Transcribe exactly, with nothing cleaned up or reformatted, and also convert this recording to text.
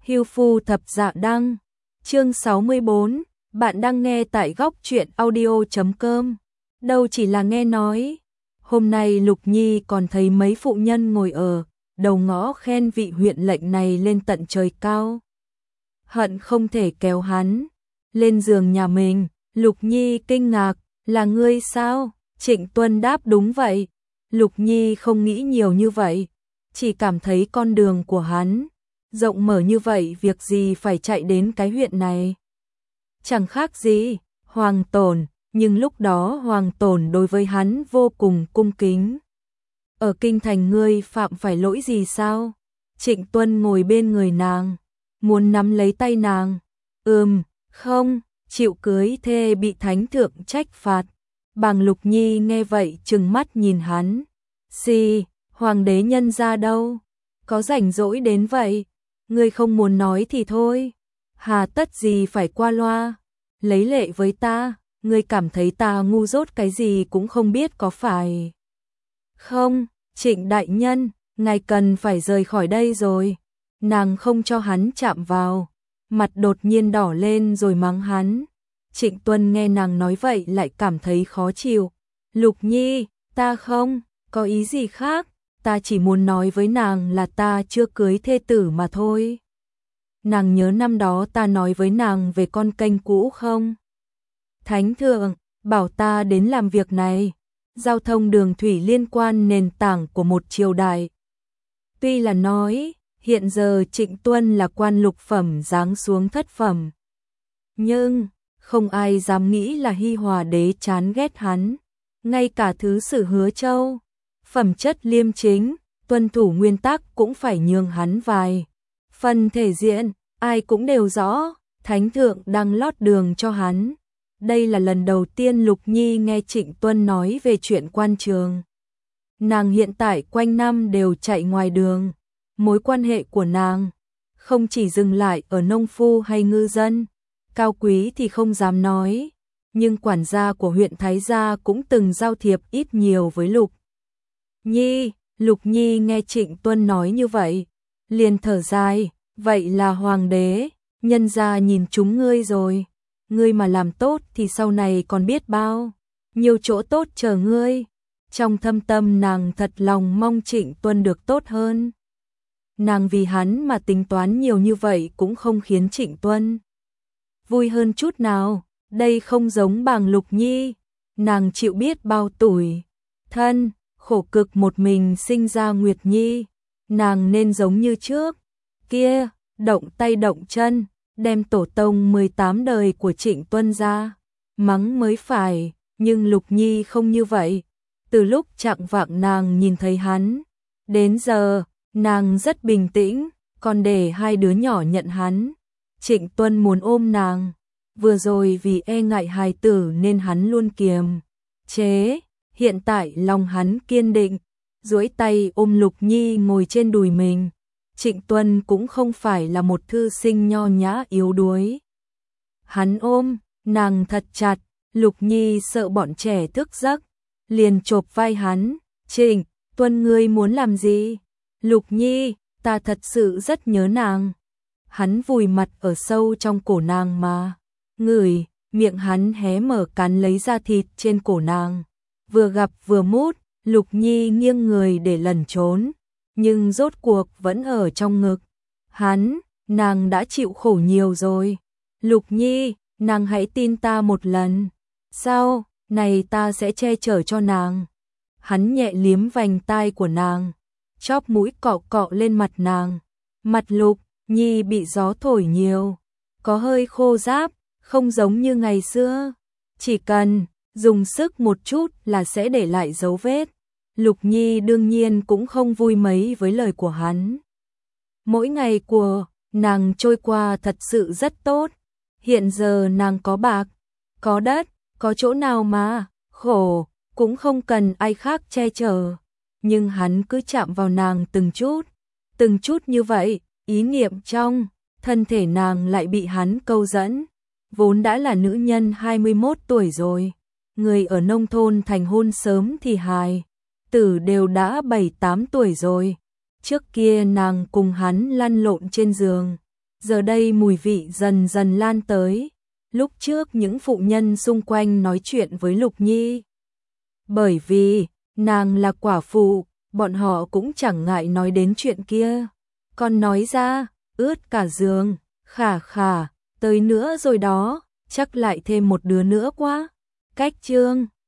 Hưu phu thập dạ đăng, chương sáu mươi bốn, bạn đang nghe tại góc truyện audio chấm com. Đâu chỉ là nghe nói, hôm nay Lục Nhi còn thấy mấy phụ nhân ngồi ở đầu ngõ khen vị huyện lệnh này lên tận trời cao. Hận không thể kéo hắn lên giường nhà mình. Lục Nhi kinh ngạc, là ngươi sao? Trịnh Tuân đáp đúng vậy. Lục Nhi không nghĩ nhiều như vậy, chỉ cảm thấy con đường của hắn rộng mở như vậy, việc gì phải chạy đến cái huyện này. Chẳng khác gì Hoàng Tồn, nhưng lúc đó Hoàng Tồn đối với hắn vô cùng cung kính. Ở kinh thành ngươi phạm phải lỗi gì sao? Trịnh Tuân ngồi bên người nàng, muốn nắm lấy tay nàng. Ừm, không, chịu cưới thê bị thánh thượng trách phạt. Bàng Lục Nhi nghe vậy trừng mắt nhìn hắn. Xì, hoàng đế nhân ra đâu? Có rảnh rỗi đến vậy? Ngươi không muốn nói thì thôi. Hà tất gì phải qua loa? Lấy lệ với ta, ngươi cảm thấy ta ngu dốt cái gì cũng không biết có phải không? Trịnh đại nhân, ngài cần phải rời khỏi đây rồi. Nàng không cho hắn chạm vào, mặt đột nhiên đỏ lên rồi mắng hắn. Trịnh Tuân nghe nàng nói vậy lại cảm thấy khó chịu. Lục Nhi, ta không có ý gì khác, ta chỉ muốn nói với nàng là ta chưa cưới thê tử mà thôi. Nàng nhớ năm đó ta nói với nàng về con kênh cũ không? Thánh thượng bảo ta đến làm việc này. Giao thông đường thủy liên quan nền tảng của một triều đại. Tuy là nói, hiện giờ Trịnh Tuân là quan lục phẩm giáng xuống thất phẩm, nhưng không ai dám nghĩ là Hy Hòa đế chán ghét hắn. Ngay cả thứ sử Hứa Châu, phẩm chất liêm chính, tuân thủ nguyên tắc cũng phải nhường hắn vài phần thể diện. Ai cũng đều rõ, thánh thượng đang lót đường cho hắn. Đây là lần đầu tiên Lục Nhi nghe Trịnh Tuân nói về chuyện quan trường. Nàng hiện tại quanh năm đều chạy ngoài đường. Mối quan hệ của nàng không chỉ dừng lại ở nông phu hay ngư dân, cao quý thì không dám nói, nhưng quản gia của huyện Thái Gia cũng từng giao thiệp ít nhiều với Lục Nhi. Lục Nhi nghe Trịnh Tuân nói như vậy, liền thở dài, vậy là hoàng đế, nhân gia nhìn chúng ngươi rồi. Ngươi mà làm tốt thì sau này còn biết bao nhiều chỗ tốt chờ ngươi. Trong thâm tâm nàng thật lòng mong Trịnh Tuân được tốt hơn. Nàng vì hắn mà tính toán nhiều như vậy cũng không khiến Trịnh Tuân vui hơn chút nào. Đây không giống Bàng Lục Nhi, nàng chịu biết bao tủi thân, khổ cực một mình sinh ra Nguyệt Nhi. Nàng nên giống như trước kia, động tay động chân, đem tổ tông mười tám đời của Trịnh Tuân ra mắng mới phải, nhưng Lục Nhi không như vậy. Từ lúc chạng vạng nàng nhìn thấy hắn đến giờ, nàng rất bình tĩnh, còn để hai đứa nhỏ nhận hắn. Trịnh Tuân muốn ôm nàng, vừa rồi vì e ngại hài tử nên hắn luôn kiềm chế, hiện tại lòng hắn kiên định, duỗi tay ôm Lục Nhi ngồi trên đùi mình. Trịnh Tuân cũng không phải là một thư sinh nho nhã yếu đuối. Hắn ôm nàng thật chặt. Lục Nhi sợ bọn trẻ thức giấc, liền chộp vai hắn. Trịnh Tuân, ngươi muốn làm gì? Lục Nhi, ta thật sự rất nhớ nàng. Hắn vùi mặt ở sâu trong cổ nàng mà ngửi, miệng hắn hé mở cắn lấy da thịt trên cổ nàng, vừa gặp vừa mút. Lục Nhi nghiêng người để lẩn trốn, nhưng rốt cuộc vẫn ở trong ngực hắn. Nàng đã chịu khổ nhiều rồi. Lục Nhi, nàng hãy tin ta một lần, sau này ta sẽ che chở cho nàng. Hắn nhẹ liếm vành tai của nàng, chóp mũi cọ cọ lên mặt nàng. Mặt Lục Nhi bị gió thổi nhiều, có hơi khô ráp, không giống như ngày xưa. Chỉ cần dùng sức một chút là sẽ để lại dấu vết. Lục Nhi đương nhiên cũng không vui mấy với lời của hắn. Mỗi ngày của nàng trôi qua thật sự rất tốt. Hiện giờ nàng có bạc, có đất, có chỗ nào mà khổ, cũng không cần ai khác che chở. Nhưng hắn cứ chạm vào nàng từng chút, từng chút như vậy, ý niệm trong thân thể nàng lại bị hắn câu dẫn. Vốn đã là nữ nhân hai mươi mốt tuổi rồi, người ở nông thôn thành hôn sớm thì hài tử đều đã bảy tám tuổi rồi. Trước kia nàng cùng hắn lăn lộn trên giường, giờ đây mùi vị dần dần lan tới. Lúc trước những phụ nhân xung quanh nói chuyện với Lục Nhi. Bởi vì, nàng là quả phụ, bọn họ cũng chẳng ngại nói đến chuyện kia. Còn nói ra, ướt cả giường, khả khả, tới nữa rồi đó, chắc lại thêm một đứa nữa quá. Cách chương